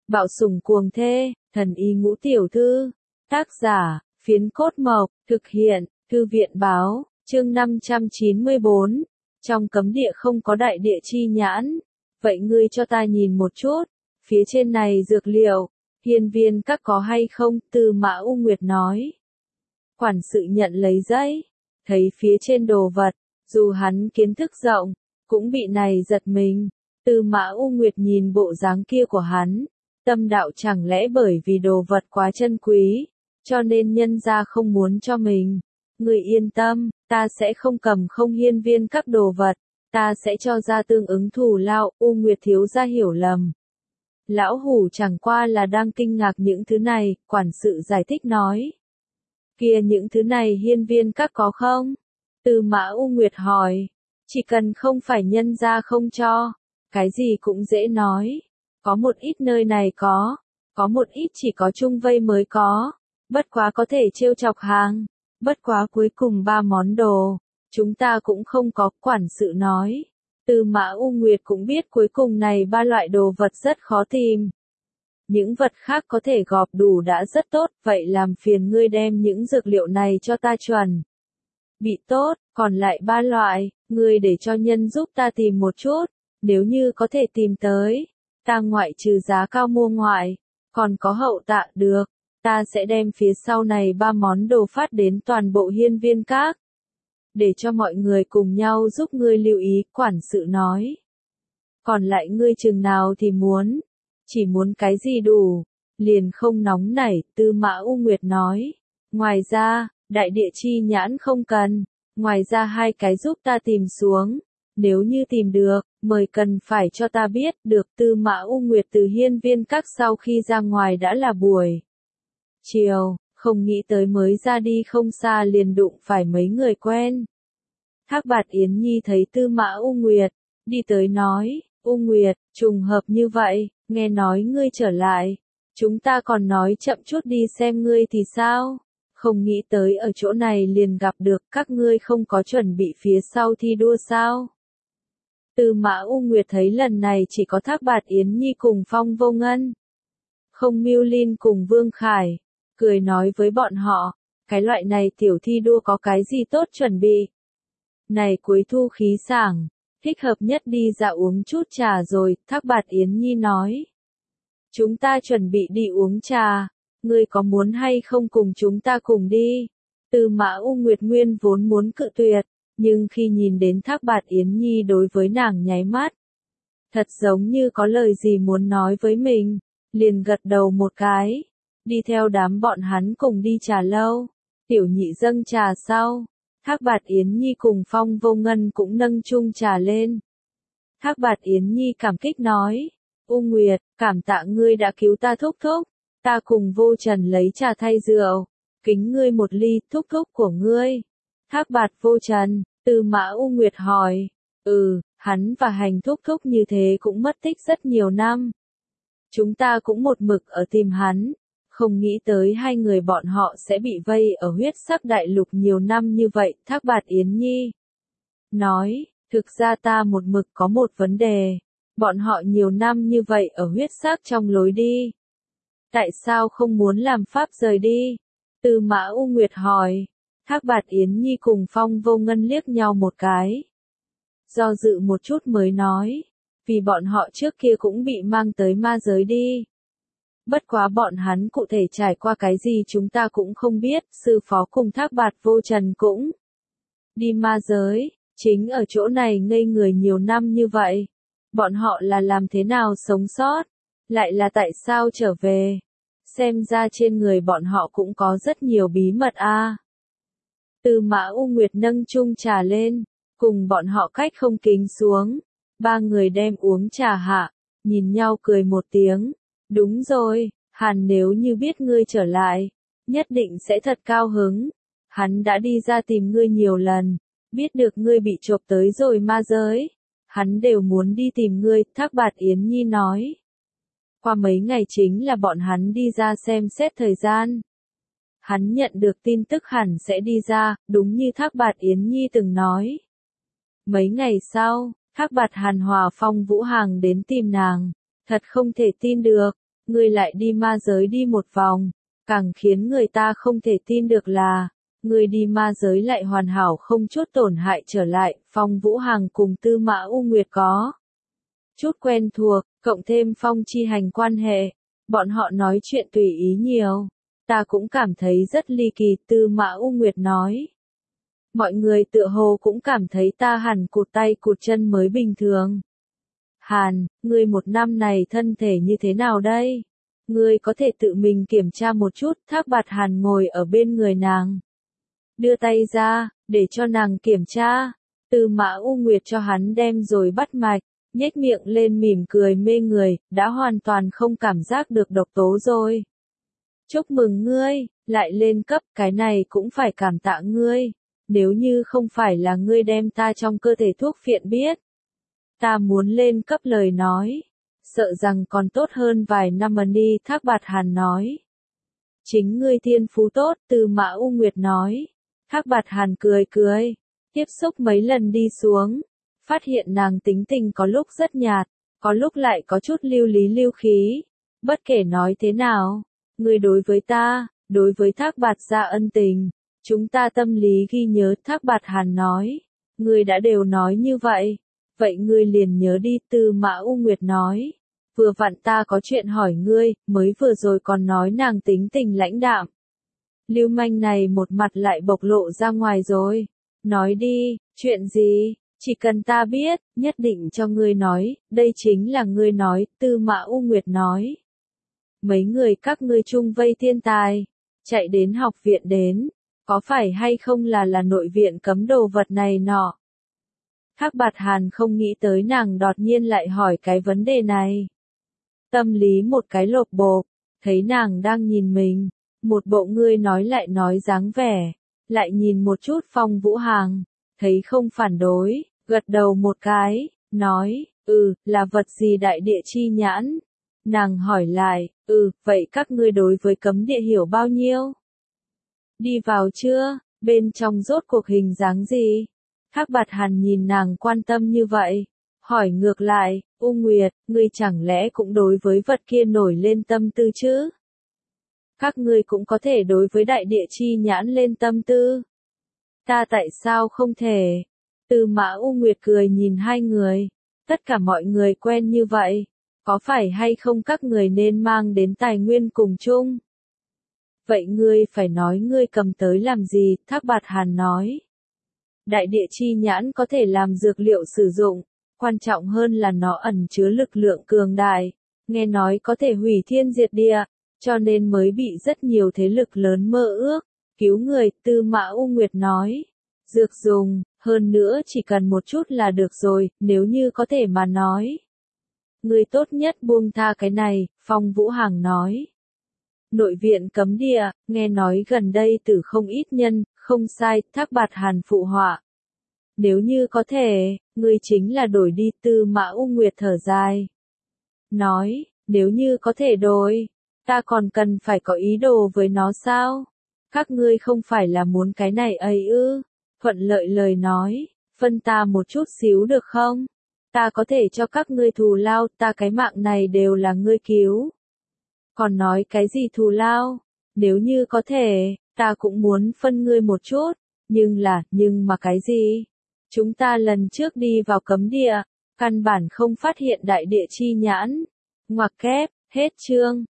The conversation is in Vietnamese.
Bạo sủng cuồng thê, thần y ngũ tiểu thư. Tác giả, Phiến Cốt Mộc, thực hiện, Thư viện báo, chương 594. Trong cấm địa không có đại địa chi nhãn. Vậy ngươi cho ta nhìn một chút, phía trên này dược liệu, hiên viên các có hay không? Tư Mã U Nguyệt nói. Quản sự nhận lấy giấy, thấy phía trên đồ vật, dù hắn kiến thức rộng, cũng bị này giật mình. Tư Mã U Nguyệt nhìn bộ dáng kia của hắn, tâm đạo chẳng lẽ bởi vì đồ vật quá chân quý, cho nên nhân gia không muốn cho mình. Người yên tâm, ta sẽ không cầm không hiên viên các đồ vật, ta sẽ cho ra tương ứng thù lao. U Nguyệt thiếu gia hiểu lầm. Lão hủ chẳng qua là đang kinh ngạc những thứ này, quản sự giải thích nói. Kia những thứ này hiên viên các có không? Tư Mã U Nguyệt hỏi. Chỉ cần không phải nhân gia không cho, cái gì cũng dễ nói. Có một ít nơi này có một ít chỉ có chung vây mới có. Bất quá có thể trêu chọc hàng. Bất quá cuối cùng 3 món đồ, chúng ta cũng không có, quản sự nói. Tư Mã U Nguyệt cũng biết cuối cùng này 3 loại đồ vật rất khó tìm. Những vật khác có thể gọp đủ đã rất tốt, vậy làm phiền ngươi đem những dược liệu này cho ta chuẩn. Bị tốt, còn lại 3 loại, ngươi để cho nhân giúp ta tìm một chút, nếu như có thể tìm tới, ta ngoại trừ giá cao mua ngoại, còn có hậu tạ được, ta sẽ đem phía sau này 3 món đồ phát đến toàn bộ hiên viên các. Để cho mọi người cùng nhau giúp ngươi lưu ý, quản sự nói. Còn lại ngươi chừng nào thì muốn, chỉ muốn cái gì đủ, liền không nóng nảy, Tư Mã U Nguyệt nói. Ngoài ra, đại địa chi nhãn không cần, ngoài ra 2 cái giúp ta tìm xuống, nếu như tìm được, mời cần phải cho ta biết, được. Tư Mã U Nguyệt từ hiên viên các sau khi ra ngoài đã là buổi chiều, không nghĩ tới mới ra đi không xa liền đụng phải mấy người quen. Thác Bạt Yến Nhi thấy Tư Mã U Nguyệt, đi tới nói, U Nguyệt, trùng hợp như vậy, nghe nói ngươi trở lại, chúng ta còn nói chậm chút đi xem ngươi thì sao, không nghĩ tới ở chỗ này liền gặp được, các ngươi không có chuẩn bị phía sau thi đua sao. Tư Mã U Nguyệt thấy lần này chỉ có Thác Bạt Yến Nhi cùng Phong Vô Ngân, không Miêu Linh cùng Vương Khải, cười nói với bọn họ, cái loại này tiểu thi đua có cái gì tốt chuẩn bị. Này cuối thu khí sảng, thích hợp nhất đi dạo uống chút trà rồi, Thác Bạt Yến Nhi nói. Chúng ta chuẩn bị đi uống trà, ngươi có muốn hay không cùng chúng ta cùng đi? Tư Mã U Nguyệt nguyên vốn muốn cự tuyệt, nhưng khi nhìn đến Thác Bạt Yến Nhi đối với nàng nháy mắt, thật giống như có lời gì muốn nói với mình, liền gật đầu một cái, đi theo đám bọn hắn cùng đi trà lâu. Tiểu nhị dâng trà sau, Thác Bạt Yến Nhi cùng Phong Vô Ngân cũng nâng chung trà lên. Thác Bạt Yến Nhi cảm kích nói, U Nguyệt, cảm tạ ngươi đã cứu ta thúc thúc, ta cùng Vô Trần lấy trà thay rượu, kính ngươi một ly, thúc thúc của ngươi. Thác Bạt Vô Trần, Tư Mã U Nguyệt hỏi, hắn và Hành thúc thúc như thế cũng mất tích rất nhiều năm. Chúng ta cũng một mực ở tìm hắn, không nghĩ tới 2 người bọn họ sẽ bị vây ở huyết sắc đại lục nhiều năm như vậy. Thác Bạt Yến Nhi nói, thực ra ta một mực có một vấn đề, bọn họ nhiều năm như vậy ở huyết sắc trong lối đi, tại sao không muốn làm pháp rời đi? Tư Mã U Nguyệt hỏi. Thác Bạt Yến Nhi cùng Phong Vô Ngân liếc nhau một cái, do dự một chút mới nói, vì bọn họ trước kia cũng bị mang tới ma giới đi. Bất quá bọn hắn cụ thể trải qua cái gì chúng ta cũng không biết, sư phó cùng Thác Bạt Vô Trần cũng đi ma giới, chính ở chỗ này ngây người nhiều năm như vậy. Bọn họ là làm thế nào sống sót, lại là tại sao trở về, xem ra trên người bọn họ cũng có rất nhiều bí mật a. Tư Mã U Nguyệt nâng chung trà lên, cùng bọn họ cách không kính xuống, 3 người đem uống trà hạ, nhìn nhau cười một tiếng. Đúng rồi, Hàn nếu như biết ngươi trở lại, nhất định sẽ thật cao hứng. Hắn đã đi ra tìm ngươi nhiều lần, biết được ngươi bị chộp tới rồi ma giới, hắn đều muốn đi tìm ngươi, Thác Bạt Yến Nhi nói. Qua mấy ngày chính là bọn hắn đi ra xem xét thời gian. Hắn nhận được tin tức hẳn sẽ đi ra, đúng như Thác Bạt Yến Nhi từng nói. Mấy ngày sau, Thác Bạt Hàn Hòa Phong Vũ Hàng đến tìm nàng, thật không thể tin được. ngươi lại đi ma giới đi một vòng, càng khiến người ta không thể tin được là, ngươi đi ma giới lại hoàn hảo không chút tổn hại trở lại, Phong Vũ Hằng cùng Tư Mã U Nguyệt có chút quen thuộc, cộng thêm Phong Chi Hành quan hệ, bọn họ nói chuyện tùy ý nhiều, ta cũng cảm thấy rất ly kỳ, Tư Mã U Nguyệt nói. Mọi người tựa hồ cũng cảm thấy ta hẳn cụt tay cụt chân mới bình thường. Hàn, ngươi một năm này thân thể như thế nào đây? Ngươi có thể tự mình kiểm tra một chút, Thác Bạt Hàn ngồi ở bên người nàng. Đưa tay ra, để cho nàng kiểm tra. Tư Mã U Nguyệt cho hắn đem rồi bắt mạch, nhếch miệng lên mỉm cười mê người, đã hoàn toàn không cảm giác được độc tố rồi. Chúc mừng ngươi, lại lên cấp, cái này cũng phải cảm tạ ngươi. Nếu như không phải là ngươi đem ta trong cơ thể thuốc phiện biết, ta muốn lên cấp lời nói, sợ rằng còn tốt hơn vài năm đi, Thác Bạt Hàn nói. Chính ngươi thiên phú tốt, Tư Mã U Nguyệt nói. Thác Bạt Hàn cười cười, tiếp xúc mấy lần đi xuống, phát hiện nàng tính tình có lúc rất nhạt, có lúc lại có chút lưu lý lưu khí. Bất kể nói thế nào, ngươi đối với ta, đối với Thác Bạt gia ân tình, chúng ta tâm lý ghi nhớ, Thác Bạt Hàn nói. Ngươi đã đều nói như vậy, vậy ngươi liền nhớ đi, Tư Mã U Nguyệt nói. Vừa vặn ta có chuyện hỏi ngươi, mới vừa rồi còn nói nàng tính tình lãnh đạm. Lưu manh này một mặt lại bộc lộ ra ngoài rồi. Nói đi, chuyện gì, chỉ cần ta biết, nhất định cho ngươi nói, đây chính là ngươi nói, Tư Mã U Nguyệt nói. Mấy người các ngươi chung vây thiên tài, chạy đến học viện đến, có phải hay không là nội viện cấm đồ vật này nọ. Thác Bạt Hàn không nghĩ tới nàng đột nhiên lại hỏi cái vấn đề này. Tâm lý một cái lột bột, thấy nàng đang nhìn mình, một bộ ngươi nói lại nói dáng vẻ, lại nhìn một chút Phong Vũ Hằng, thấy không phản đối, gật đầu một cái, nói, là vật gì đại địa chi nhãn? Nàng hỏi lại, vậy các ngươi đối với cấm địa hiểu bao nhiêu? Đi vào chưa, bên trong rốt cuộc hình dáng gì? Thác Bạt Hàn nhìn nàng quan tâm như vậy, hỏi ngược lại, U Nguyệt, ngươi chẳng lẽ cũng đối với vật kia nổi lên tâm tư chứ? Các ngươi cũng có thể đối với đại địa chi nhãn lên tâm tư. Ta tại sao không thể? Tư Mã U Nguyệt cười nhìn hai người, tất cả mọi người quen như vậy, có phải hay không các người nên mang đến tài nguyên cùng chung? Vậy ngươi phải nói ngươi cầm tới làm gì, Thác Bạt Hàn nói. Đại địa chi nhãn có thể làm dược liệu sử dụng, quan trọng hơn là nó ẩn chứa lực lượng cường đại, nghe nói có thể hủy thiên diệt địa, cho nên mới bị rất nhiều thế lực lớn mơ ước, cứu người, Tư Mã U Nguyệt nói. Dược dùng, hơn nữa chỉ cần một chút là được rồi, nếu như có thể mà nói. Người tốt nhất buông tha cái này, Phong Vũ Hằng nói. Nội viện cấm địa, nghe nói gần đây tử không ít nhân, không sai, Thác Bạt Hàn phụ họa. Nếu như có thể, ngươi chính là đổi đi, Tư Mã U Nguyệt thở dài. Nói, nếu như có thể đổi, ta còn cần phải có ý đồ với nó sao? Các ngươi không phải là muốn cái này ấy ư? Thuận lợi lời nói, phân ta một chút xíu được không? Ta có thể cho các ngươi thù lao, ta cái mạng này đều là ngươi cứu. Còn nói cái gì thù lao? Nếu như có thể, ta cũng muốn phân ngươi một chút, nhưng mà cái gì? Chúng ta lần trước đi vào cấm địa, căn bản không phát hiện đại địa chi nhãn. Ngoặc kép, hết chương.